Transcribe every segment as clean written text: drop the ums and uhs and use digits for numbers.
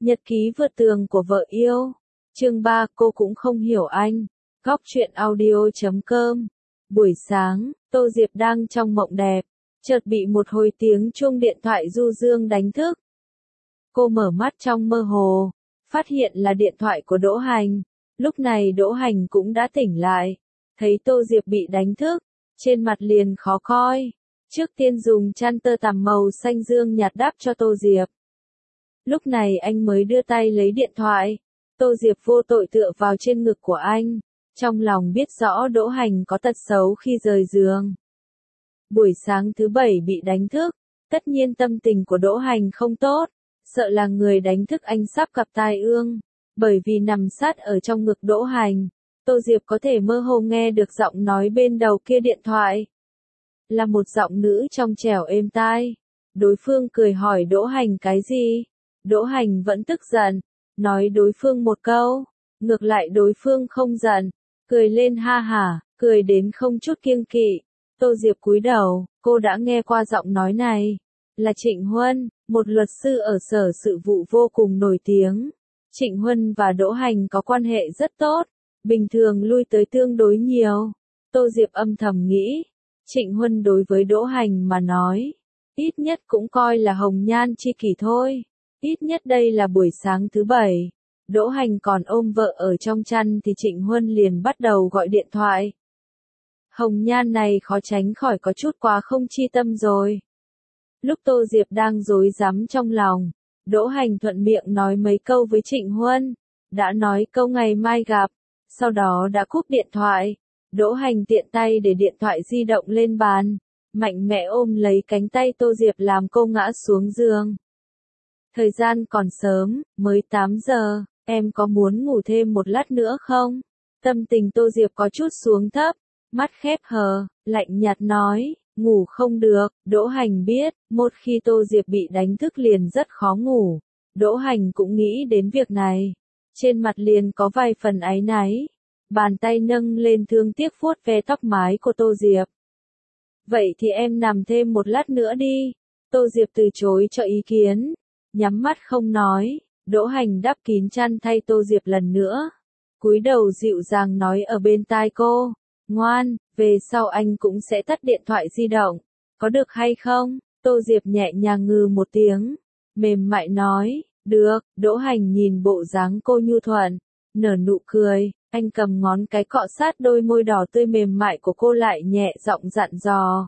Nhật ký vượt tường của vợ yêu. Chương 3, cô cũng không hiểu anh. Góc truyện audio.com. Buổi sáng, Tô Diệp đang trong mộng đẹp, chợt bị một hồi tiếng chuông điện thoại du dương đánh thức. Cô mở mắt trong mơ hồ, phát hiện là điện thoại của Đỗ Hành. Lúc này Đỗ Hành cũng đã tỉnh lại, thấy Tô Diệp bị đánh thức, trên mặt liền khó coi. Trước tiên dùng chăn tơ tằm màu xanh dương nhạt đắp cho Tô Diệp. Lúc này anh mới đưa tay lấy điện thoại. Tô Diệp vô tội tựa vào trên ngực của anh, trong lòng biết rõ Đỗ Hành có tật xấu khi rời giường. Buổi sáng thứ bảy bị đánh thức, tất nhiên tâm tình của Đỗ Hành không tốt, sợ là người đánh thức anh sắp gặp tai ương. Bởi vì nằm sát ở trong ngực Đỗ Hành, Tô Diệp có thể mơ hồ nghe được giọng nói bên đầu kia điện thoại. Là một giọng nữ trong trẻo êm tai. Đối phương cười hỏi Đỗ Hành cái gì? Đỗ Hành vẫn tức giận, nói đối phương một câu, ngược lại đối phương không giận, cười lên ha hả, cười đến không chút kiêng kỵ. Tô Diệp cúi đầu, cô đã nghe qua giọng nói này, là Trịnh Huân, một luật sư ở sở sự vụ vô cùng nổi tiếng. Trịnh Huân và Đỗ Hành có quan hệ rất tốt, bình thường lui tới tương đối nhiều. Tô Diệp âm thầm nghĩ, Trịnh Huân đối với Đỗ Hành mà nói, ít nhất cũng coi là hồng nhan chi kỷ thôi. Ít nhất đây là buổi sáng thứ bảy. Đỗ Hành còn ôm vợ ở trong chăn thì Trịnh Huân liền bắt đầu gọi điện thoại. Hồng nhan này khó tránh khỏi có chút quá không chi tâm rồi. Lúc Tô Diệp đang rối rắm trong lòng, Đỗ Hành thuận miệng nói mấy câu với Trịnh Huân, đã nói câu ngày mai gặp, sau đó đã cúp điện thoại. Đỗ Hành tiện tay để điện thoại di động lên bàn, mạnh mẽ ôm lấy cánh tay Tô Diệp làm cô ngã xuống giường. Thời gian còn sớm, mới 8 giờ, em có muốn ngủ thêm một lát nữa không? Tâm tình Tô Diệp có chút xuống thấp, mắt khép hờ, lạnh nhạt nói, ngủ không được. Đỗ Hành biết, một khi Tô Diệp bị đánh thức liền rất khó ngủ. Đỗ Hành cũng nghĩ đến việc này. Trên mặt liền có vài phần áy náy. Bàn tay nâng lên thương tiếc vuốt ve tóc mái của Tô Diệp. Vậy thì em nằm thêm một lát nữa đi. Tô Diệp từ chối cho ý kiến. Nhắm mắt không nói, Đỗ Hành đắp kín chăn thay Tô Diệp lần nữa. Cúi đầu dịu dàng nói ở bên tai cô, ngoan, về sau anh cũng sẽ tắt điện thoại di động, có được hay không? Tô Diệp nhẹ nhàng ngừ một tiếng, mềm mại nói, được. Đỗ Hành nhìn bộ dáng cô nhu thuận, nở nụ cười, anh cầm ngón cái cọ sát đôi môi đỏ tươi mềm mại của cô lại nhẹ giọng dặn dò.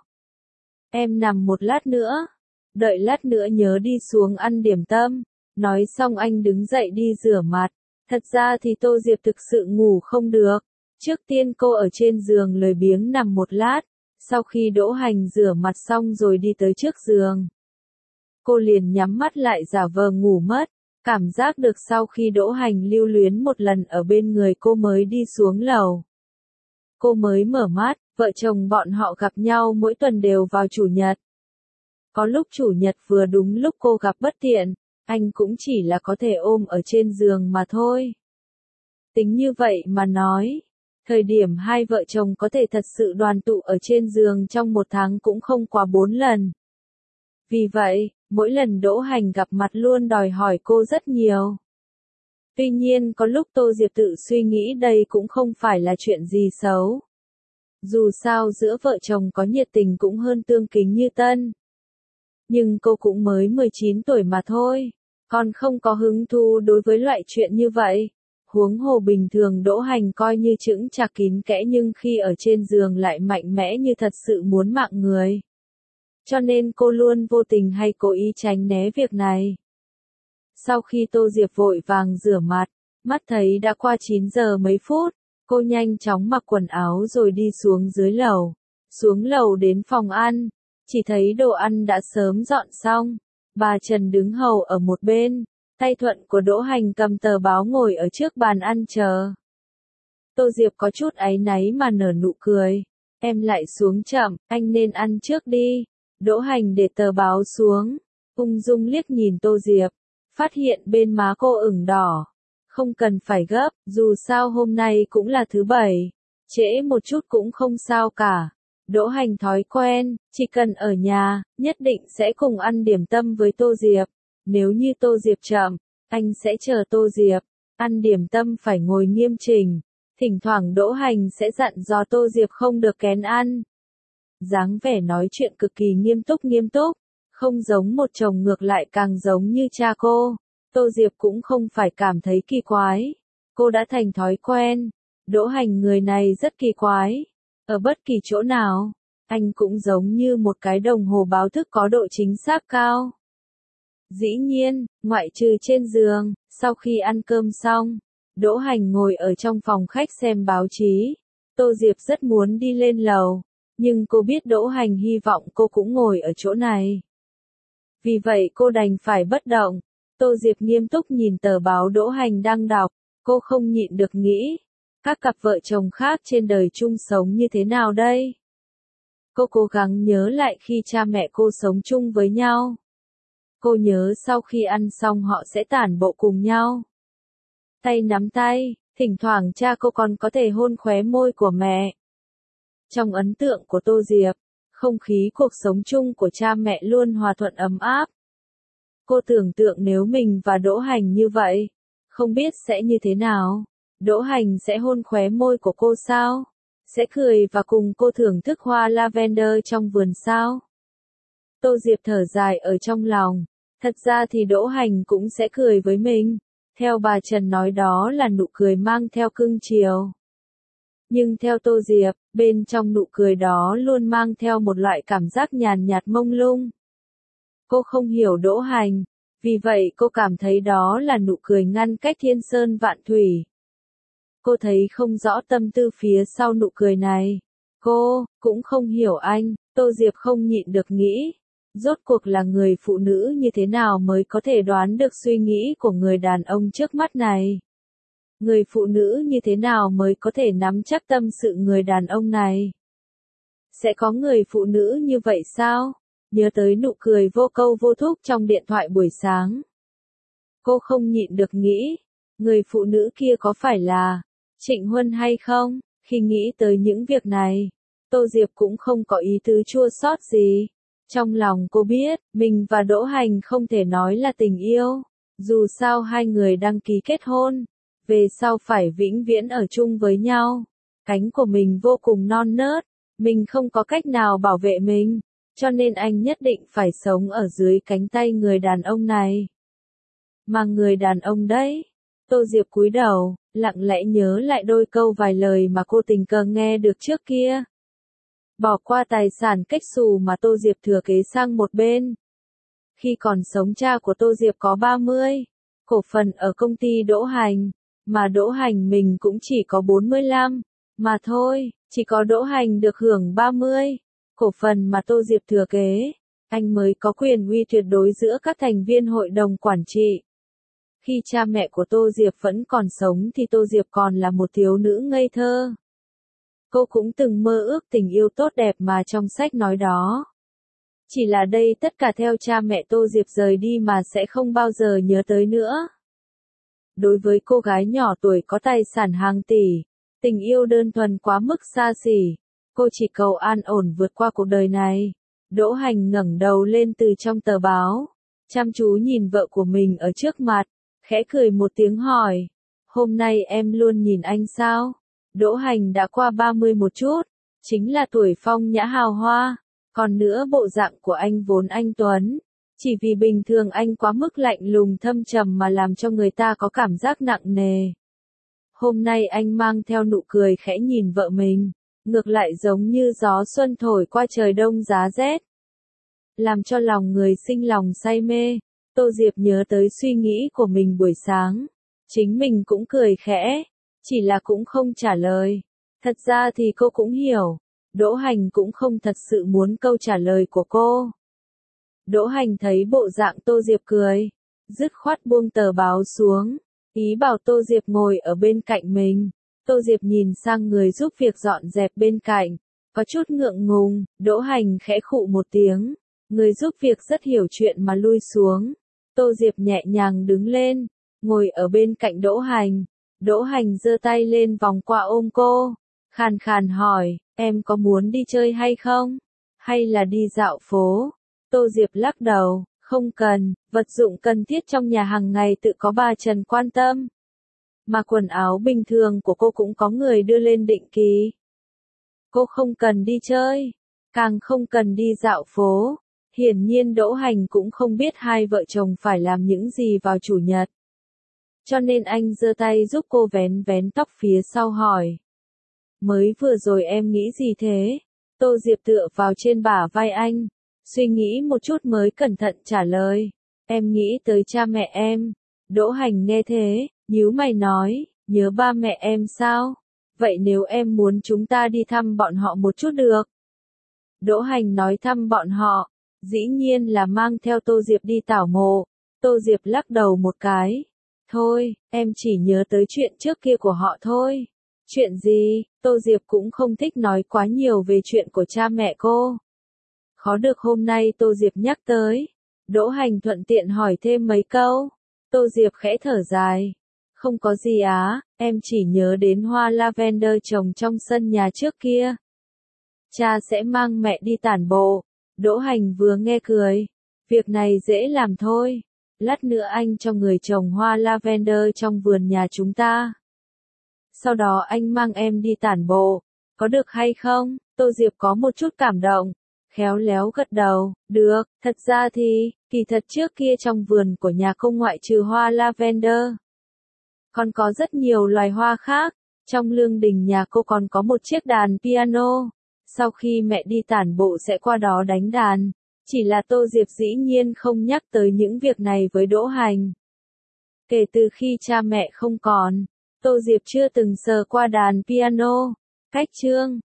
Em nằm một lát nữa. Đợi lát nữa nhớ đi xuống ăn điểm tâm. Nói xong anh đứng dậy đi rửa mặt. Thật ra thì Tô Diệp thực sự ngủ không được. Trước tiên cô ở trên giường lười biếng nằm một lát. Sau khi Đỗ Hành rửa mặt xong rồi đi tới trước giường, cô liền nhắm mắt lại giả vờ ngủ mất. Cảm giác được sau khi Đỗ Hành lưu luyến một lần ở bên người cô mới đi xuống lầu. Cô mới mở mắt, vợ chồng bọn họ gặp nhau mỗi tuần đều vào chủ nhật. Có lúc chủ nhật vừa đúng lúc cô gặp bất tiện, anh cũng chỉ là có thể ôm ở trên giường mà thôi. Tính như vậy mà nói, thời điểm hai vợ chồng có thể thật sự đoàn tụ ở trên giường trong một tháng cũng không quá 4 lần. Vì vậy, mỗi lần Đỗ Hành gặp mặt luôn đòi hỏi cô rất nhiều. Tuy nhiên có lúc Tô Diệp tự suy nghĩ đây cũng không phải là chuyện gì xấu. Dù sao giữa vợ chồng có nhiệt tình cũng hơn tương kính như tân. Nhưng cô cũng mới 19 tuổi mà thôi, còn không có hứng thú đối với loại chuyện như vậy. Huống hồ bình thường Đỗ Hành coi như chững chạc kín kẽ nhưng khi ở trên giường lại mạnh mẽ như thật sự muốn mạng người. Cho nên cô luôn vô tình hay cố ý tránh né việc này. Sau khi Tô Diệp vội vàng rửa mặt, mắt thấy đã qua 9 giờ mấy phút, cô nhanh chóng mặc quần áo rồi đi xuống dưới lầu. Xuống lầu đến phòng ăn. Chỉ thấy đồ ăn đã sớm dọn xong, bà Trần đứng hầu ở một bên, tay thuận của Đỗ Hành cầm tờ báo ngồi ở trước bàn ăn chờ. Tô Diệp có chút áy náy mà nở nụ cười, em lại xuống chậm, anh nên ăn trước đi. Đỗ Hành để tờ báo xuống, ung dung liếc nhìn Tô Diệp, phát hiện bên má cô ửng đỏ. Không cần phải gấp, dù sao hôm nay cũng là thứ bảy, trễ một chút cũng không sao cả. Đỗ Hành thói quen, chỉ cần ở nhà, nhất định sẽ cùng ăn điểm tâm với Tô Diệp. Nếu như Tô Diệp chậm, Anh sẽ chờ Tô Diệp. Ăn điểm tâm phải ngồi nghiêm chỉnh. Thỉnh thoảng Đỗ Hành sẽ dặn dò Tô Diệp không được kén ăn. Dáng vẻ nói chuyện cực kỳ nghiêm túc, không giống một chồng ngược lại càng giống như cha cô. Tô Diệp cũng không phải cảm thấy kỳ quái. Cô đã thành thói quen. Đỗ Hành người này rất kỳ quái. Ở bất kỳ chỗ nào, anh cũng giống như một cái đồng hồ báo thức có độ chính xác cao. Dĩ nhiên, ngoại trừ trên giường, sau khi ăn cơm xong, Đỗ Hành ngồi ở trong phòng khách xem báo chí. Tô Diệp rất muốn đi lên lầu, nhưng cô biết Đỗ Hành hy vọng cô cũng ngồi ở chỗ này. Vì vậy cô đành phải bất động. Tô Diệp nghiêm túc nhìn tờ báo Đỗ Hành đang đọc, cô không nhịn được nghĩ, các cặp vợ chồng khác trên đời chung sống như thế nào đây? Cô cố gắng nhớ lại khi cha mẹ cô sống chung với nhau. Cô nhớ sau khi ăn xong họ sẽ tản bộ cùng nhau. Tay nắm tay, thỉnh thoảng cha cô còn có thể hôn khóe môi của mẹ. Trong ấn tượng của Tô Diệp, không khí cuộc sống chung của cha mẹ luôn hòa thuận ấm áp. Cô tưởng tượng nếu mình và Đỗ Hành như vậy, không biết sẽ như thế nào. Đỗ Hành sẽ hôn khóe môi của cô sao? Sẽ cười và cùng cô thưởng thức hoa lavender trong vườn sao? Tô Diệp thở dài ở trong lòng. Thật ra thì Đỗ Hành cũng sẽ cười với mình. Theo bà Trần nói đó là nụ cười mang theo cưng chiều. Nhưng theo Tô Diệp, bên trong nụ cười đó luôn mang theo một loại cảm giác nhàn nhạt mông lung. Cô không hiểu Đỗ Hành, vì vậy cô cảm thấy đó là nụ cười ngăn cách thiên sơn vạn thủy. Cô thấy không rõ tâm tư phía sau nụ cười này. Cô cũng không hiểu anh. Tô Diệp không nhịn được nghĩ. Rốt cuộc là người phụ nữ như thế nào mới có thể đoán được suy nghĩ của người đàn ông trước mắt này? Người phụ nữ như thế nào mới có thể nắm chắc tâm sự người đàn ông này? Sẽ có người phụ nữ như vậy sao? Nhớ tới nụ cười vô câu vô thúc trong điện thoại buổi sáng. Cô không nhịn được nghĩ, người phụ nữ kia có phải là Trịnh Huân hay không? Khi nghĩ tới những việc này, Tô Diệp cũng không có ý tứ chua xót gì. Trong lòng cô biết, mình và Đỗ Hành không thể nói là tình yêu. Dù sao hai người đăng ký kết hôn, về sau phải vĩnh viễn ở chung với nhau. Cánh của mình vô cùng non nớt, mình không có cách nào bảo vệ mình, cho nên anh nhất định phải sống ở dưới cánh tay người đàn ông này. Mà người đàn ông đấy, Tô Diệp cúi đầu, lặng lẽ nhớ lại đôi câu vài lời mà cô tình cờ nghe được trước kia. Bỏ qua tài sản cách xù mà Tô Diệp thừa kế sang một bên. Khi còn sống cha của Tô Diệp có 30 cổ phần ở công ty Đỗ Hành, mà Đỗ Hành mình cũng chỉ có 45, mà thôi, chỉ có Đỗ Hành được hưởng 30 cổ phần mà Tô Diệp thừa kế, anh mới có quyền uy tuyệt đối giữa các thành viên hội đồng quản trị. Khi cha mẹ của Tô Diệp vẫn còn sống thì Tô Diệp còn là một thiếu nữ ngây thơ. Cô cũng từng mơ ước tình yêu tốt đẹp mà trong sách nói đó. Chỉ là đây tất cả theo cha mẹ Tô Diệp rời đi mà sẽ không bao giờ nhớ tới nữa. Đối với cô gái nhỏ tuổi có tài sản hàng tỷ, tình yêu đơn thuần quá mức xa xỉ, cô chỉ cầu an ổn vượt qua cuộc đời này. Đỗ Hành ngẩng đầu lên từ trong tờ báo, chăm chú nhìn vợ của mình ở trước mặt, khẽ cười một tiếng hỏi, hôm nay em luôn nhìn anh sao? Đỗ Hành đã qua 30 một chút, chính là tuổi phong nhã hào hoa, còn nữa bộ dạng của anh vốn anh tuấn, chỉ vì bình thường anh quá mức lạnh lùng thâm trầm mà làm cho người ta có cảm giác nặng nề. Hôm nay anh mang theo nụ cười khẽ nhìn vợ mình, ngược lại giống như gió xuân thổi qua trời đông giá rét, làm cho lòng người sinh lòng say mê. Tô Diệp nhớ tới suy nghĩ của mình buổi sáng, chính mình cũng cười khẽ, chỉ là cũng không trả lời. Thật ra thì cô cũng hiểu, Đỗ Hành cũng không thật sự muốn câu trả lời của cô. Đỗ Hành thấy bộ dạng Tô Diệp cười, dứt khoát buông tờ báo xuống, ý bảo Tô Diệp ngồi ở bên cạnh mình. Tô Diệp nhìn sang người giúp việc dọn dẹp bên cạnh, có chút ngượng ngùng. Đỗ Hành khẽ khụ một tiếng, người giúp việc rất hiểu chuyện mà lui xuống. Tô Diệp nhẹ nhàng đứng lên, ngồi ở bên cạnh Đỗ Hành. Đỗ Hành giơ tay lên vòng qua ôm cô, khàn khàn hỏi, em có muốn đi chơi hay không? Hay là đi dạo phố? Tô Diệp lắc đầu, Không cần, vật dụng cần thiết trong nhà hàng ngày tự có bà Trần quan tâm. Mà quần áo bình thường của cô cũng có người đưa lên định kỳ. Cô không cần đi chơi, càng không cần đi dạo phố. Hiển nhiên Đỗ Hành cũng không biết hai vợ chồng phải làm những gì vào chủ nhật. Cho nên anh giơ tay giúp cô vén vén tóc phía sau hỏi. Mới vừa rồi em nghĩ gì thế? Tô Diệp tựa vào trên bả vai anh, suy nghĩ một chút mới cẩn thận trả lời. Em nghĩ tới cha mẹ em. Đỗ Hành nghe thế, nhíu mày nói, nhớ ba mẹ em sao? Vậy nếu em muốn chúng ta đi thăm bọn họ một chút được. Đỗ Hành nói thăm bọn họ, dĩ nhiên là mang theo Tô Diệp đi tảo mộ. Tô Diệp lắc đầu một cái. Thôi, em chỉ nhớ tới chuyện trước kia của họ thôi. Chuyện gì? Tô Diệp cũng không thích nói quá nhiều về chuyện của cha mẹ cô. Khó được hôm nay Tô Diệp nhắc tới. Đỗ Hành thuận tiện hỏi thêm mấy câu. Tô Diệp khẽ thở dài. Không có gì á, em chỉ nhớ đến hoa lavender trồng trong sân nhà trước kia. Cha sẽ mang mẹ đi tản bộ. Đỗ Hành vừa nghe cười. Việc này dễ làm thôi. Lát nữa anh cho người trồng hoa lavender trong vườn nhà chúng ta. Sau đó anh mang em đi tản bộ. Có được hay không? Tô Diệp có một chút cảm động. Khéo léo gật đầu. Được, thật ra thì, kỳ thật trước kia trong vườn của nhà cô ngoại trừ hoa lavender. Còn có rất nhiều loài hoa khác. Trong lương đình nhà cô còn có một chiếc đàn piano. Sau khi mẹ đi tản bộ sẽ qua đó đánh đàn. Chỉ là Tô Diệp dĩ nhiên không nhắc tới những việc này với Đỗ Hành. Kể từ khi cha mẹ không còn, Tô Diệp chưa từng sờ qua đàn piano. Cách chương